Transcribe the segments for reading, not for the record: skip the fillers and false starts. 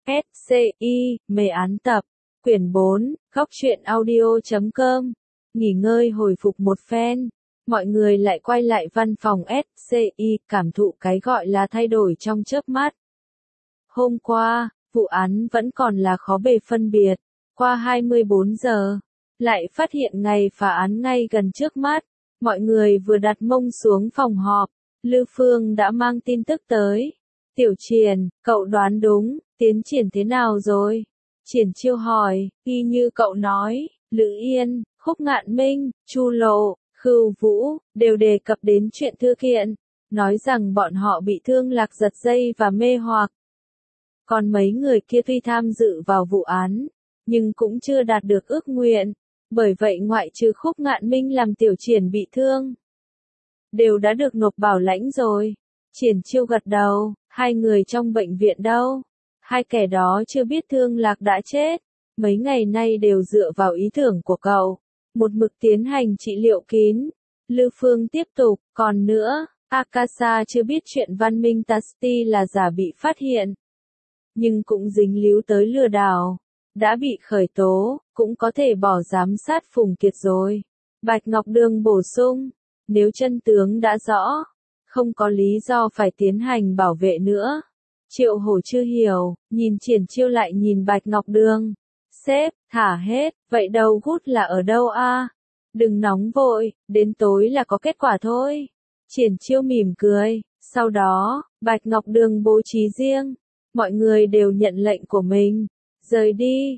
SCI, mê án tập, quyển 4, góc truyện audio.com. Nghỉ ngơi hồi phục một phen, mọi người lại quay lại văn phòng SCI, cảm thụ cái gọi là thay đổi trong chớp mắt. Hôm qua, vụ án vẫn còn là khó bề phân biệt, qua 24 giờ, lại phát hiện ngày phá án ngay gần trước mắt. Mọi người vừa đặt mông xuống phòng họp, Lư Phương đã mang tin tức tới. Tiểu Triển, cậu đoán đúng, tiến triển thế nào rồi? Triển Chiêu hỏi, y như cậu nói, Lữ Yên, Khúc Ngạn Minh, Chu Lộ, Khưu Vũ, đều đề cập đến chuyện thư kiện, nói rằng bọn họ bị Thương Lạc giật dây và mê hoặc. Còn mấy người kia tuy tham dự vào vụ án, nhưng cũng chưa đạt được ước nguyện, bởi vậy ngoại trừ Khúc Ngạn Minh làm Tiểu Triển bị thương, đều đã được nộp bảo lãnh rồi. Triển Chiêu gật đầu, hai người trong bệnh viện đâu? Hai kẻ đó chưa biết Thương Lạc đã chết, mấy ngày nay đều dựa vào ý tưởng của cậu, một mực tiến hành trị liệu kín. Lư Phương tiếp tục, còn nữa, Akasa chưa biết chuyện Văn Minh Tasty là giả bị phát hiện, nhưng cũng dính líu tới lừa đảo, đã bị khởi tố, cũng có thể bỏ giám sát Phùng Kiệt rồi. Bạch Ngọc Đường bổ sung, nếu chân tướng đã rõ, không có lý do phải tiến hành bảo vệ nữa. Triệu Hổ chưa hiểu, nhìn Triển Chiêu lại nhìn Bạch Ngọc Đường. Sếp, thả hết, vậy đầu gút là ở đâu a? Đừng nóng vội, đến tối là có kết quả thôi. Triển Chiêu mỉm cười, sau đó, Bạch Ngọc Đường bố trí riêng. Mọi người đều nhận lệnh của mình. Rời đi,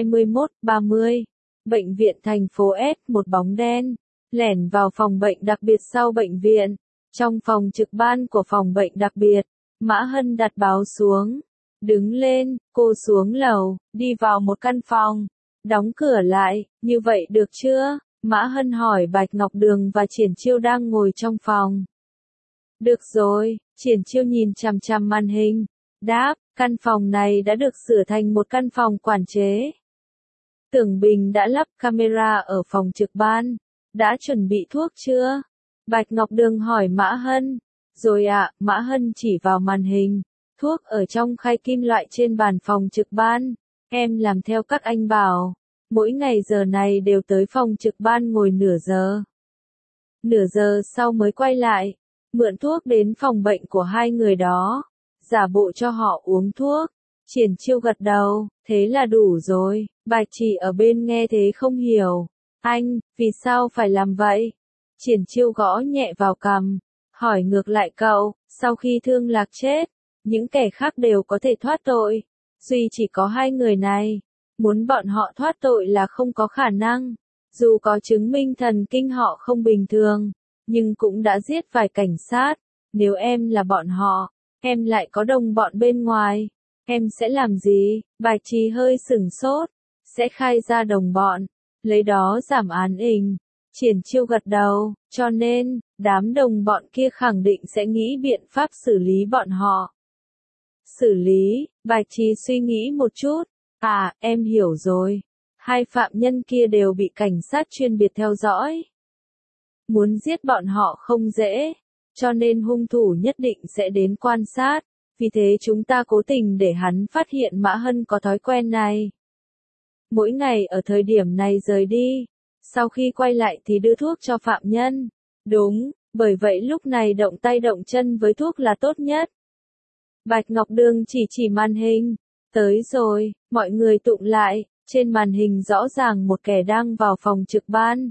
21:30. Bệnh viện thành phố S, một bóng đen lẻn vào phòng bệnh đặc biệt sau bệnh viện. Trong phòng trực ban của phòng bệnh đặc biệt, Mã Hân đặt báo xuống. Đứng lên, cô xuống lầu, đi vào một căn phòng, đóng cửa lại, như vậy được chưa? Mã Hân hỏi Bạch Ngọc Đường và Triển Chiêu đang ngồi trong phòng. Được rồi, Triển Chiêu nhìn chằm chằm màn hình, đáp, căn phòng này đã được sửa thành một căn phòng quản chế. Tưởng Bình đã lắp camera ở phòng trực ban, đã chuẩn bị thuốc chưa? Bạch Ngọc Đường hỏi Mã Hân. Rồi ạ, Mã Hân chỉ vào màn hình. Thuốc ở trong khay kim loại trên bàn phòng trực ban. Em làm theo các anh bảo. Mỗi ngày giờ này đều tới phòng trực ban ngồi nửa giờ. Nửa giờ sau mới quay lại. Mượn thuốc đến phòng bệnh của hai người đó. Giả bộ cho họ uống thuốc. Triển Chiêu gật đầu, thế là đủ rồi. Bạch Chỉ ở bên nghe thế không hiểu. Anh, vì sao phải làm vậy? Triển Chiêu gõ nhẹ vào cằm. Hỏi ngược lại cậu, sau khi Thương Lạc chết, những kẻ khác đều có thể thoát tội. Duy chỉ có hai người này, muốn bọn họ thoát tội là không có khả năng. Dù có chứng minh thần kinh họ không bình thường, nhưng cũng đã giết vài cảnh sát. Nếu em là bọn họ, em lại có đồng bọn bên ngoài, em sẽ làm gì? Bạch Trì hơi sửng sốt, sẽ khai ra đồng bọn, lấy đó giảm án hình. Triển Chiêu gật đầu, cho nên, đám đồng bọn kia khẳng định sẽ nghĩ biện pháp xử lý bọn họ. Xử lý, Bạch Trì suy nghĩ một chút. À, em hiểu rồi. Hai phạm nhân kia đều bị cảnh sát chuyên biệt theo dõi. Muốn giết bọn họ không dễ, cho nên hung thủ nhất định sẽ đến quan sát. Vì thế chúng ta cố tình để hắn phát hiện Mã Hân có thói quen này. Mỗi ngày ở thời điểm này rời đi. Sau khi quay lại thì đưa thuốc cho phạm nhân. Đúng, bởi vậy lúc này động tay động chân với thuốc là tốt nhất. Bạch Ngọc Đường chỉ màn hình. Tới rồi, mọi người tụng lại, trên màn hình rõ ràng một kẻ đang vào phòng trực ban.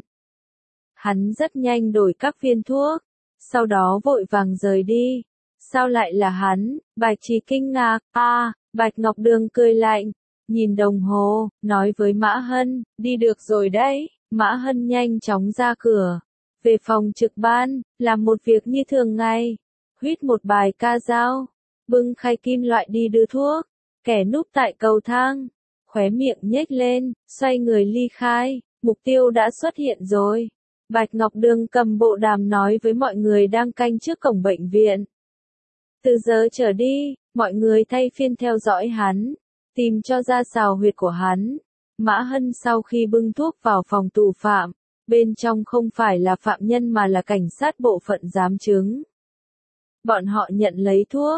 Hắn rất nhanh đổi các viên thuốc, sau đó vội vàng rời đi. Sao lại là hắn? Bạch Trì kinh ngạc, Bạch Ngọc Đường cười lạnh, nhìn đồng hồ, nói với Mã Hân, đi được rồi đấy. Mã Hân nhanh chóng ra cửa, về phòng trực ban, làm một việc như thường ngày, huýt một bài ca dao, bưng khay kim loại đi đưa thuốc, kẻ núp tại cầu thang, khóe miệng nhếch lên, xoay người ly khai, mục tiêu đã xuất hiện rồi. Bạch Ngọc Đường cầm bộ đàm nói với mọi người đang canh trước cổng bệnh viện. Từ giờ trở đi, mọi người thay phiên theo dõi hắn, tìm cho ra sào huyệt của hắn. Mã Hân sau khi bưng thuốc vào phòng tù phạm, bên trong không phải là phạm nhân mà là cảnh sát bộ phận giám chứng. Bọn họ nhận lấy thuốc,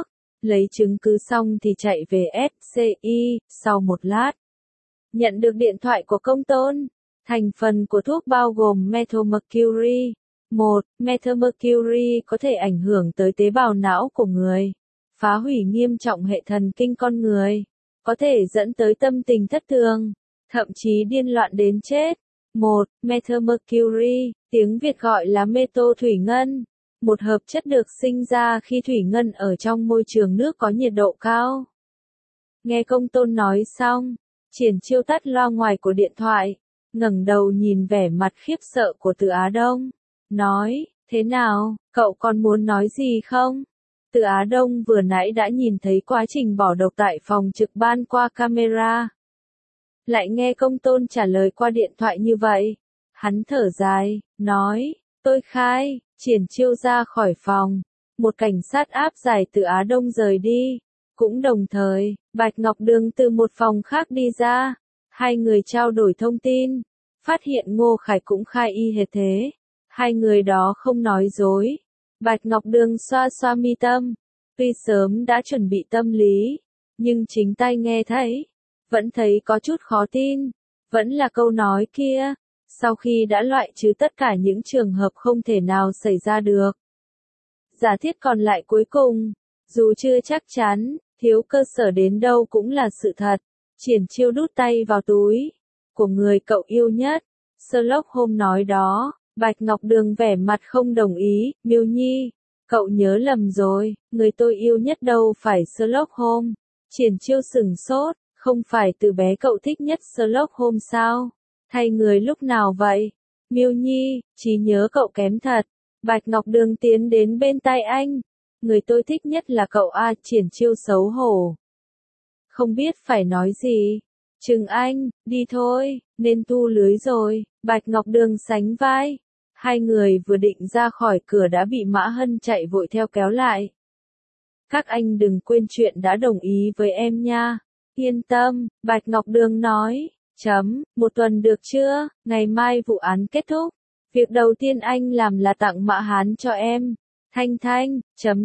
lấy chứng cứ xong thì chạy về SCI, sau một lát. Nhận được điện thoại của công tôn. Thành phần của thuốc bao gồm methylmercury. 1. Methylmercury có thể ảnh hưởng tới tế bào não của người, phá hủy nghiêm trọng hệ thần kinh con người, có thể dẫn tới tâm tình thất thường, thậm chí điên loạn đến chết. 1. Methylmercury, tiếng Việt gọi là meto thủy ngân, một hợp chất được sinh ra khi thủy ngân ở trong môi trường nước có nhiệt độ cao. Nghe công tôn nói xong, Triển Chiêu tắt loa ngoài của điện thoại, ngẩng đầu nhìn vẻ mặt khiếp sợ của Từ Á Đông, nói, thế nào, cậu còn muốn nói gì không? Từ Á Đông vừa nãy đã nhìn thấy quá trình bỏ độc tại phòng trực ban qua camera. Lại nghe công tôn trả lời qua điện thoại như vậy. Hắn thở dài, nói, tôi khai. Triển Chiêu ra khỏi phòng. Một cảnh sát áp giải Từ Á Đông rời đi. Cũng đồng thời, Bạch Ngọc Đường từ một phòng khác đi ra. Hai người trao đổi thông tin. Phát hiện Ngô Khải cũng khai y hệt thế. Hai người đó không nói dối. Bạch Ngọc Đường xoa xoa mi tâm. Tuy sớm đã chuẩn bị tâm lý, nhưng chính tai nghe thấy, vẫn thấy có chút khó tin. Vẫn là câu nói kia, sau khi đã loại trừ tất cả những trường hợp không thể nào xảy ra được. Giả thiết còn lại cuối cùng, dù chưa chắc chắn, thiếu cơ sở đến đâu cũng là sự thật. Triển Chiêu đút tay vào túi của người cậu yêu nhất. Sherlock Holmes nói đó. Bạch Ngọc Đường vẻ mặt không đồng ý. Miêu Nhi, cậu nhớ lầm rồi, người tôi yêu nhất đâu phải Sherlock Holmes. Triển Chiêu sửng sốt, không phải từ bé cậu thích nhất Sherlock Holmes sao? Thay người lúc nào vậy? Miêu Nhi, trí nhớ cậu kém thật. Bạch Ngọc Đường tiến đến bên tai anh. Người tôi thích nhất là cậu a. Triển Chiêu xấu hổ, không biết phải nói gì. Trừng anh, đi thôi, nên tu lưới rồi. Bạch Ngọc Đường sánh vai. Hai người vừa định ra khỏi cửa đã bị Mã Hân chạy vội theo kéo lại. Các anh đừng quên chuyện đã đồng ý với em nha. Yên tâm, Bạch Ngọc Đường nói. Một tuần được chưa? Ngày mai vụ án kết thúc. Việc đầu tiên anh làm là tặng Mã Hán cho em. Thanh.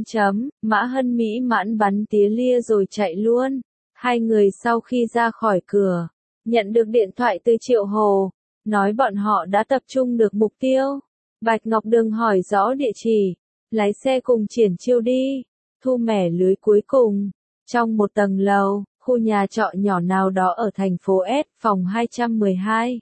Mã Hân mỹ mãn bắn tía lia rồi chạy luôn. Hai người sau khi ra khỏi cửa, nhận được điện thoại từ Triệu Hồ, nói bọn họ đã tập trung được mục tiêu. Bạch Ngọc Đường hỏi rõ địa chỉ, lái xe cùng Triển Chiêu đi, thu mẻ lưới cuối cùng. Trong một tầng lầu, khu nhà trọ nhỏ nào đó ở thành phố S, phòng 212.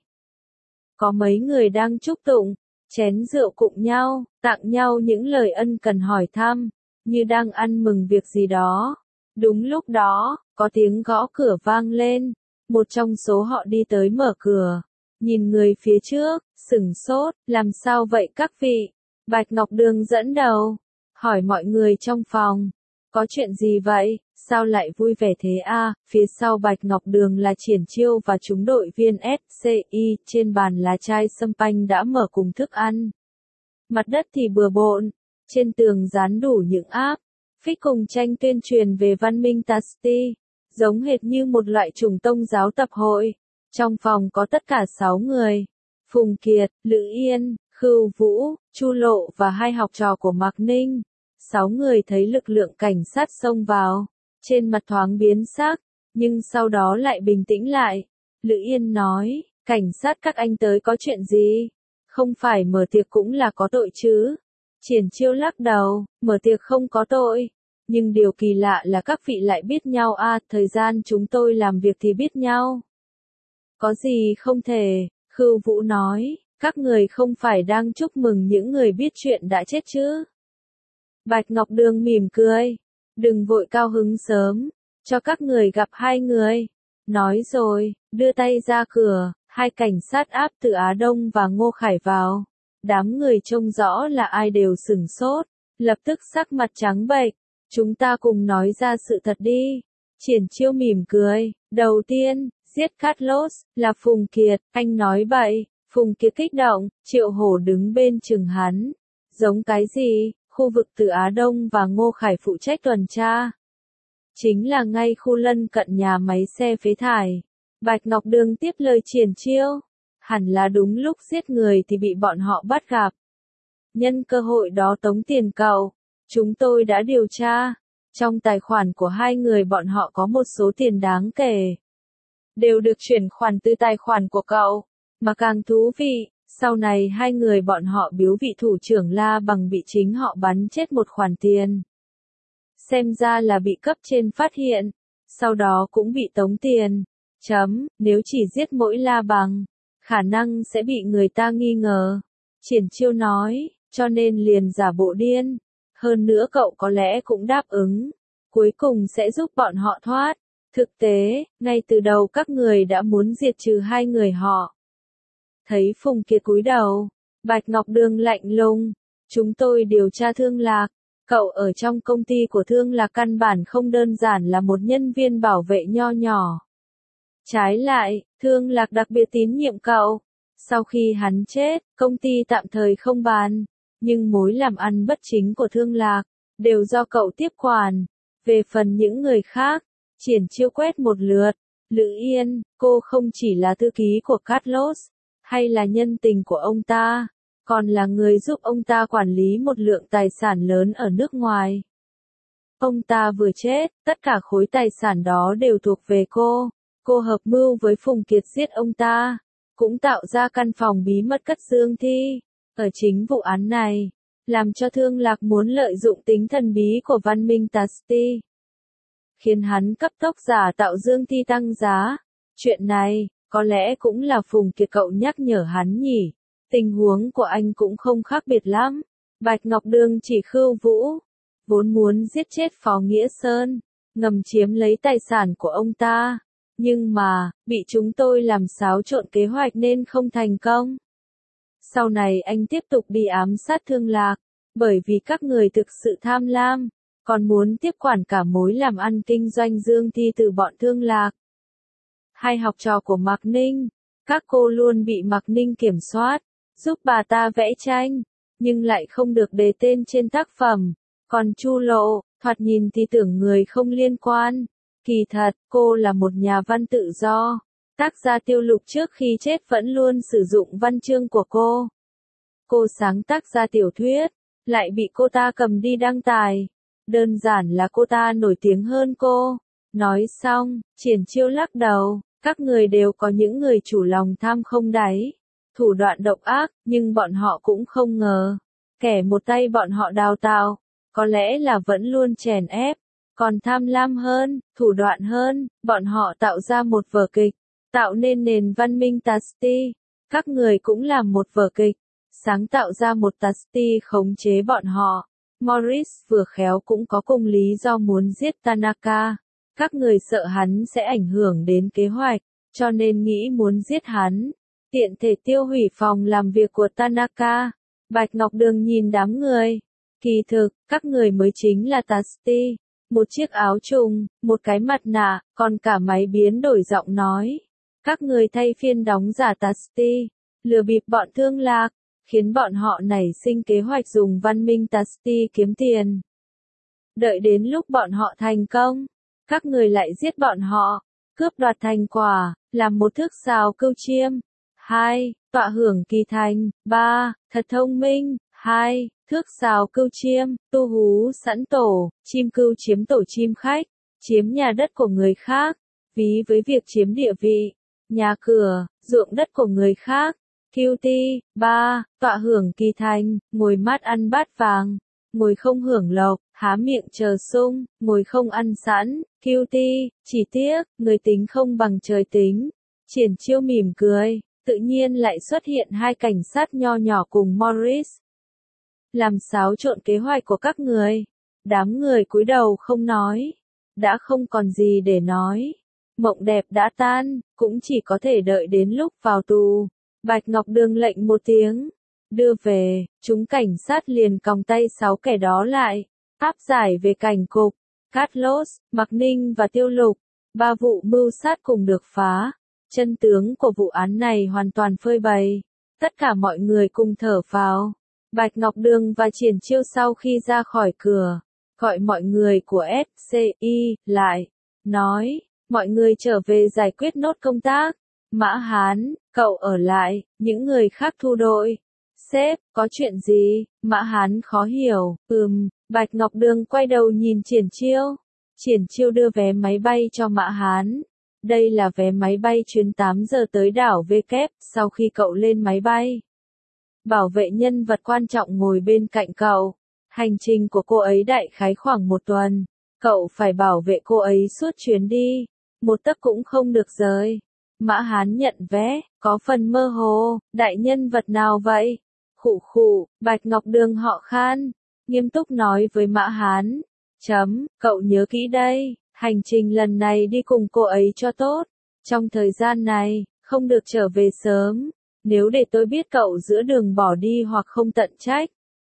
Có mấy người đang chúc tụng, chén rượu cùng nhau, tặng nhau những lời ân cần hỏi thăm, như đang ăn mừng việc gì đó. Đúng lúc đó, có tiếng gõ cửa vang lên. Một trong số họ đi tới mở cửa. Nhìn người phía trước, sửng sốt, làm sao vậy các vị? Bạch Ngọc Đường dẫn đầu, hỏi mọi người trong phòng. Có chuyện gì vậy? Sao lại vui vẻ thế a? Phía sau Bạch Ngọc Đường là Triển Chiêu và chúng đội viên SCI, trên bàn là chai sâm panh đã mở cùng thức ăn. Mặt đất thì bừa bộn, trên tường dán đủ những áp phích cùng tranh tuyên truyền về văn minh Tasti, giống hệt như một loại chủng tôn giáo tập hội. Trong phòng có tất cả 6 người. Phùng Kiệt, Lữ Yên, Khưu Vũ, Chu Lộ và hai học trò của Mạc Ninh. 6 người thấy lực lượng cảnh sát xông vào, trên mặt thoáng biến sắc, nhưng sau đó lại bình tĩnh lại. Lữ Yên nói, cảnh sát các anh tới có chuyện gì? Không phải mở tiệc cũng là có tội chứ? Triển Chiêu lắc đầu, mở tiệc không có tội. Nhưng điều kỳ lạ là các vị lại biết nhau a, thời gian chúng tôi làm việc thì biết nhau. Có gì không thể, Khưu Vũ nói, các người không phải đang chúc mừng những người biết chuyện đã chết chứ? Bạch Ngọc Đường mỉm cười, đừng vội cao hứng sớm, cho các người gặp hai người. Nói rồi, đưa tay ra cửa, hai cảnh sát áp Từ Á Đông và Ngô Khải vào. Đám người trông rõ là ai đều sửng sốt, lập tức sắc mặt trắng bệch. Chúng ta cùng nói ra sự thật đi. Triển Chiêu mỉm cười, đầu tiên, giết Carlos, là Phùng Kiệt, anh nói bậy. Phùng Kiệt kích động, Triệu Hổ đứng bên chừng hắn. Giống cái gì? Khu vực Từ Á Đông và Ngô Khải phụ trách tuần tra. Chính là ngay khu lân cận nhà máy xe phế thải. Bạch Ngọc Đường tiếp lời Triển Chiêu. Hẳn là đúng lúc giết người thì bị bọn họ bắt gặp. Nhân cơ hội đó tống tiền cậu. Chúng tôi đã điều tra. Trong tài khoản của hai người bọn họ có một số tiền đáng kể. Đều được chuyển khoản từ tài khoản của cậu. Mà càng thú vị, sau này hai người bọn họ biếu vị thủ trưởng La Bằng bị chính họ bắn chết một khoản tiền. Xem ra là bị cấp trên phát hiện, sau đó cũng bị tống tiền. Nếu chỉ giết mỗi La Bằng, khả năng sẽ bị người ta nghi ngờ. Triển Chiêu nói, cho nên liền giả bộ điên. Hơn nữa cậu có lẽ cũng đáp ứng, cuối cùng sẽ giúp bọn họ thoát. Thực tế, ngay từ đầu các người đã muốn diệt trừ hai người họ. Thấy Phùng Kiệt cúi đầu, Bạch Ngọc Đường lạnh lùng, chúng tôi điều tra Thương Lạc. Cậu ở trong công ty của Thương Lạc căn bản không đơn giản là một nhân viên bảo vệ nho nhỏ. Trái lại, Thương Lạc đặc biệt tín nhiệm cậu. Sau khi hắn chết, công ty tạm thời không bán, nhưng mối làm ăn bất chính của Thương Lạc đều do cậu tiếp quản. Về phần những người khác, Triển Chiêu quét một lượt, Lữ Yên, cô không chỉ là thư ký của Carlos, hay là nhân tình của ông ta, còn là người giúp ông ta quản lý một lượng tài sản lớn ở nước ngoài. Ông ta vừa chết, tất cả khối tài sản đó đều thuộc về cô. Cô hợp mưu với Phùng Kiệt giết ông ta, cũng tạo ra căn phòng bí mật cất Dương Thi. Ở chính vụ án này, làm cho Thương Lạc muốn lợi dụng tính thần bí của văn minh Tasty, khiến hắn cấp tốc giả tạo Dương Thi tăng giá. Chuyện này, có lẽ cũng là Phùng Kiệt cậu nhắc nhở hắn nhỉ. Tình huống của anh cũng không khác biệt lắm. Bạch Ngọc Đường chỉ khưu vũ, vốn muốn giết chết Phó Nghĩa Sơn, ngầm chiếm lấy tài sản của ông ta. Nhưng mà, bị chúng tôi làm xáo trộn kế hoạch nên không thành công. Sau này anh tiếp tục đi ám sát Thương Lạc, bởi vì các người thực sự tham lam, còn muốn tiếp quản cả mối làm ăn kinh doanh Dương Thi từ bọn Thương Lạc. Hai học trò của Mạc Ninh, các cô luôn bị Mạc Ninh kiểm soát, giúp bà ta vẽ tranh, nhưng lại không được đề tên trên tác phẩm. Còn Chu Lộ, thoạt nhìn thì tưởng người không liên quan. Kỳ thật, cô là một nhà văn tự do. Tác gia Tiêu Lục trước khi chết vẫn luôn sử dụng văn chương của cô. Cô sáng tác ra tiểu thuyết, lại bị cô ta cầm đi đăng tải. Đơn giản là cô ta nổi tiếng hơn cô. Nói xong, Triển Chiêu lắc đầu, các người đều có những người chủ lòng tham không đáy, thủ đoạn độc ác, nhưng bọn họ cũng không ngờ. Kẻ một tay bọn họ đào tạo, có lẽ là vẫn luôn chèn ép. Còn tham lam hơn, thủ đoạn hơn, bọn họ tạo ra một vở kịch, tạo nên nền văn minh Tasty. Các người cũng làm một vở kịch, sáng tạo ra một Tasty khống chế bọn họ. Morris vừa khéo cũng có cùng lý do muốn giết Tanaka. Các người sợ hắn sẽ ảnh hưởng đến kế hoạch, cho nên nghĩ muốn giết hắn, tiện thể tiêu hủy phòng làm việc của Tanaka. Bạch Ngọc Đường nhìn đám người. Kỳ thực, các người mới chính là Tasty. Một chiếc áo trùng, một cái mặt nạ, còn cả máy biến đổi giọng nói. Các người thay phiên đóng giả Tasty, lừa bịp bọn Thương Lạc, khiến bọn họ nảy sinh kế hoạch dùng văn minh Tasty kiếm tiền. Đợi đến lúc bọn họ thành công, các người lại giết bọn họ, cướp đoạt thành quả, làm một thước sào cưu chiêm. 2. Tọa hưởng kỳ thành. 3. Thật thông minh. 2. Thước sào cưu chiêm, tu hú sẵn tổ, chim cưu chiếm tổ chim khách, chiếm nhà đất của người khác, ví với việc chiếm địa vị, nhà cửa, ruộng đất của người khác. QT. 3. Tọa hưởng kỳ thành, ngồi mát ăn bát vàng, ngồi không hưởng lộc, há miệng chờ sung, ngồi không ăn sẵn. QT. Chỉ tiếc, người tính không bằng trời tính. Triển Chiêu mỉm cười, tự nhiên lại xuất hiện hai cảnh sát nho nhỏ cùng Morris. Làm xáo trộn kế hoạch của các người. Đám người cúi đầu không nói. Đã không còn gì để nói. Mộng đẹp đã tan, cũng chỉ có thể đợi đến lúc vào tù. Bạch Ngọc Đường lệnh một tiếng. Đưa về, chúng cảnh sát liền còng tay 6 kẻ đó lại. Áp giải về cảnh cục. Carlos, Mạc Ninh và Tiêu Lục. 3 vụ mưu sát cùng được phá. Chân tướng của vụ án này hoàn toàn phơi bày. Tất cả mọi người cùng thở phào. Bạch Ngọc Đường và Triển Chiêu sau khi ra khỏi cửa, gọi mọi người của SCI lại, nói, mọi người trở về giải quyết nốt công tác. Mã Hán, cậu ở lại, những người khác thu đội. Sếp, có chuyện gì? Mã Hán khó hiểu, Bạch Ngọc Đường quay đầu nhìn Triển Chiêu. Triển Chiêu đưa vé máy bay cho Mã Hán. Đây là vé máy bay chuyến 8 giờ tới đảo V kép, sau khi cậu lên máy bay. Bảo vệ nhân vật quan trọng ngồi bên cạnh cậu. Hành trình của cô ấy đại khái khoảng 1 tuần. Cậu phải bảo vệ cô ấy suốt chuyến đi. Một tấc cũng không được rời. Mã Hán nhận vé, có phần mơ hồ, đại nhân vật nào vậy? Khụ khụ, Bạch Ngọc Đường họ Khan. Nghiêm túc nói với Mã Hán. Cậu nhớ kỹ đây, hành trình lần này đi cùng cô ấy cho tốt. Trong thời gian này, không được trở về sớm. Nếu để tôi biết cậu giữa đường bỏ đi hoặc không tận trách,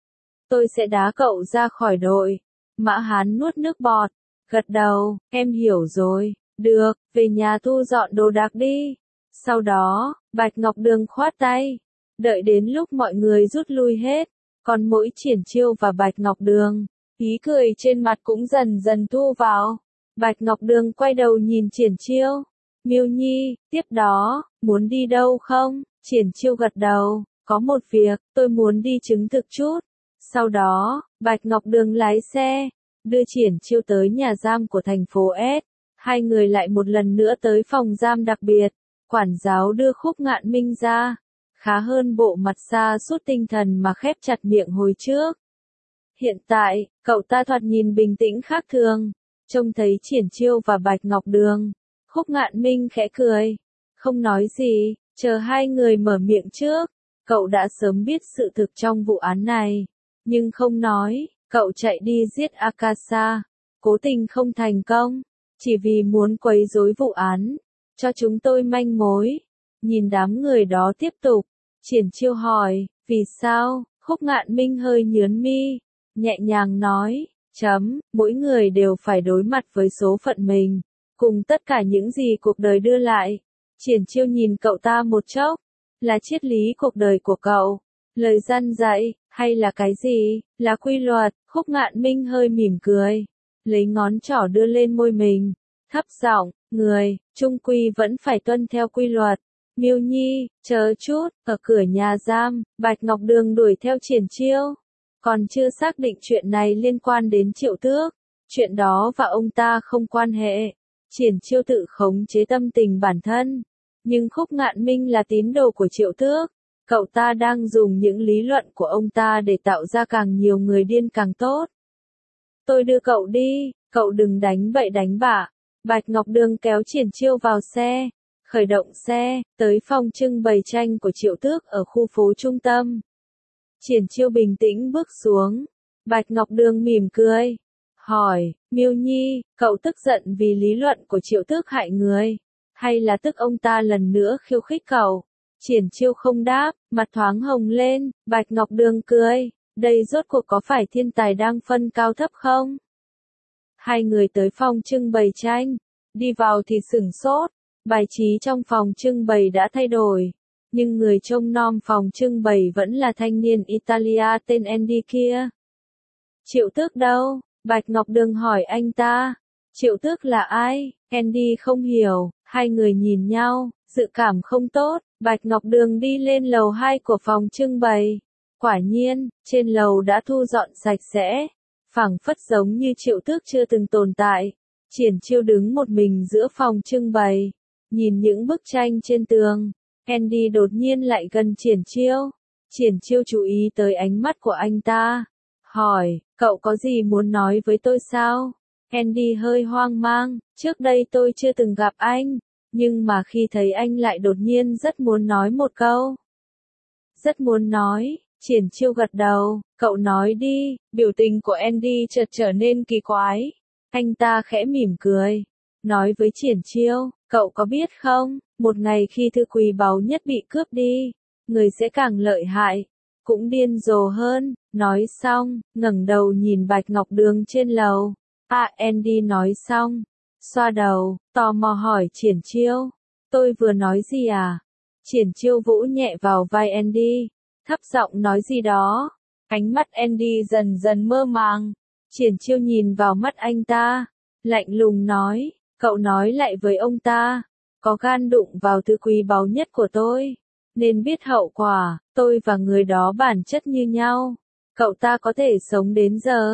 tôi sẽ đá cậu ra khỏi đội. Mã Hán nuốt nước bọt, gật đầu, em hiểu rồi, được, về nhà thu dọn đồ đạc đi. Sau đó, Bạch Ngọc Đường khoát tay, đợi đến lúc mọi người rút lui hết, còn mỗi Triển Chiêu và Bạch Ngọc Đường, ý cười trên mặt cũng dần dần thu vào. Bạch Ngọc Đường quay đầu nhìn Triển Chiêu, Miêu Nhi, tiếp đó, muốn đi đâu không? Triển Chiêu gật đầu, có một việc, tôi muốn đi chứng thực chút. Sau đó, Bạch Ngọc Đường lái xe, đưa Triển Chiêu tới nhà giam của thành phố S. Hai người lại một lần nữa tới phòng giam đặc biệt. Quản giáo đưa Khúc Ngạn Minh ra. Khá hơn bộ mặt sa sút tinh thần mà khép chặt miệng hồi trước. Hiện tại, cậu ta thoạt nhìn bình tĩnh khác thường. Trông thấy Triển Chiêu và Bạch Ngọc Đường. Khúc Ngạn Minh khẽ cười. Không nói gì, chờ hai người mở miệng trước. Cậu đã sớm biết sự thực trong vụ án này. Nhưng không nói, cậu chạy đi giết Akasa. Cố tình không thành công. Chỉ vì muốn quấy rối vụ án. Cho chúng tôi manh mối. Nhìn đám người đó tiếp tục. Triển Chiêu hỏi, vì sao? Khúc Ngạn Minh hơi nhướng mi. Nhẹ nhàng nói, mỗi người đều phải đối mặt với số phận mình. Cùng tất cả những gì cuộc đời đưa lại. Triển Chiêu nhìn cậu ta một chốc. Là triết lý cuộc đời của cậu. Lời răn dạy, hay là cái gì? Là quy luật. Khúc Ngạn Minh hơi mỉm cười. Lấy ngón trỏ đưa lên môi mình. Thấp giọng, người, chung quy vẫn phải tuân theo quy luật. Miêu Nhi, chờ chút, ở cửa nhà giam, Bạch Ngọc Đường đuổi theo Triển Chiêu. Còn chưa xác định chuyện này liên quan đến Triệu Tước. Chuyện đó và ông ta không quan hệ. Triển Chiêu tự khống chế tâm tình bản thân. Nhưng Khúc Ngạn Minh là tín đồ của Triệu Tước. Cậu ta đang dùng những lý luận của ông ta để tạo ra càng nhiều người điên càng tốt. Tôi đưa cậu đi, cậu đừng đánh bậy đánh bạ. Bạch Ngọc Đường kéo Triển Chiêu vào xe. Khởi động xe, tới phòng trưng bày tranh của Triệu Tước ở khu phố trung tâm. Triển Chiêu bình tĩnh bước xuống. Bạch Ngọc Đường mỉm cười. Hỏi, Miêu Nhi, cậu tức giận vì lý luận của Triệu Tước hại người? Hay là tức ông ta lần nữa khiêu khích cậu? Triển Chiêu không đáp, mặt thoáng hồng lên. Bạch Ngọc Đường cười. Đây rốt cuộc có phải thiên tài đang phân cao thấp không? Hai người tới phòng trưng bày tranh. Đi vào thì sửng sốt. Bài trí trong phòng trưng bày đã thay đổi. Nhưng người trông nom phòng trưng bày vẫn là thanh niên Italia tên Andy kia. Triệu Tước đâu? Bạch Ngọc Đường hỏi anh ta. Triệu Tước là ai? Andy không hiểu. Hai người nhìn nhau, dự cảm không tốt. Bạch Ngọc Đường đi lên lầu 2 của phòng trưng bày. Quả nhiên, trên lầu đã thu dọn sạch sẽ. Phảng phất giống như Triệu Tước chưa từng tồn tại. Triển Chiêu đứng một mình giữa phòng trưng bày. Nhìn những bức tranh trên tường. Andy đột nhiên lại gần Triển Chiêu. Triển Chiêu chú ý tới ánh mắt của anh ta. Hỏi, cậu có gì muốn nói với tôi sao? Andy hơi hoang mang. Trước đây tôi chưa từng gặp anh. Nhưng mà khi thấy anh lại đột nhiên rất muốn nói một câu. Rất muốn nói. Triển Chiêu gật đầu. Cậu nói đi. Biểu tình của Andy chợt trở nên kỳ quái. Anh ta khẽ mỉm cười. Nói với Triển Chiêu, cậu có biết không, một ngày khi thứ quý báu nhất bị cướp đi, người sẽ càng lợi hại, cũng điên rồ hơn. Nói xong, ngẩng đầu nhìn Bạch Ngọc Đường trên lầu. Andy nói xong, xoa đầu, tò mò hỏi Triển Chiêu. Tôi vừa nói gì à? Triển Chiêu vỗ nhẹ vào vai Andy, thấp giọng nói gì đó. Ánh mắt Andy dần dần mơ màng. Triển Chiêu nhìn vào mắt anh ta, lạnh lùng nói. Cậu nói lại với ông ta, có gan đụng vào thứ quý báu nhất của tôi, nên biết hậu quả. Tôi và người đó bản chất như nhau. Cậu ta có thể sống đến giờ,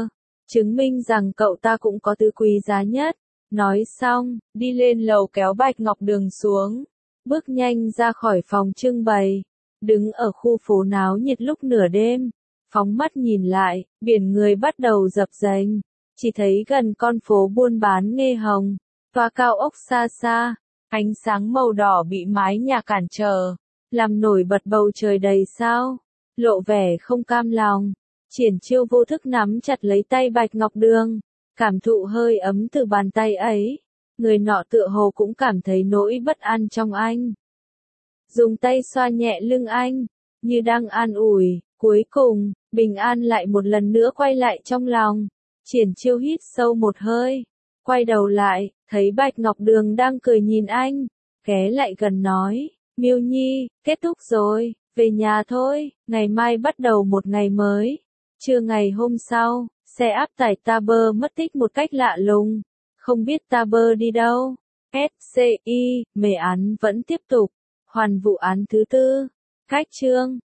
chứng minh rằng cậu ta cũng có thứ quý giá nhất. Nói xong, đi lên lầu kéo Bạch Ngọc Đường xuống, bước nhanh ra khỏi phòng trưng bày, đứng ở khu phố náo nhiệt lúc nửa đêm, phóng mắt nhìn lại, biển người bắt đầu dập dềnh, chỉ thấy gần con phố buôn bán Nghê Hồng, tòa cao ốc xa xa, ánh sáng màu đỏ bị mái nhà cản trở, làm nổi bật bầu trời đầy sao, lộ vẻ không cam lòng. Triển Chiêu vô thức nắm chặt lấy tay Bạch Ngọc Đường, cảm thụ hơi ấm từ bàn tay ấy, người nọ tựa hồ cũng cảm thấy nỗi bất an trong anh. Dùng tay xoa nhẹ lưng anh, như đang an ủi, cuối cùng, bình an lại một lần nữa quay lại trong lòng. Triển Chiêu hít sâu một hơi, quay đầu lại, thấy Bạch Ngọc Đường đang cười nhìn anh, ghé lại gần nói, Miêu Nhi, kết thúc rồi, về nhà thôi, ngày mai bắt đầu một ngày mới. Trưa ngày hôm sau, xe áp tải Taber mất tích một cách lạ lùng, không biết Taber đi đâu. SCI, mề án vẫn tiếp tục, hoàn vụ án thứ tư, cách chương.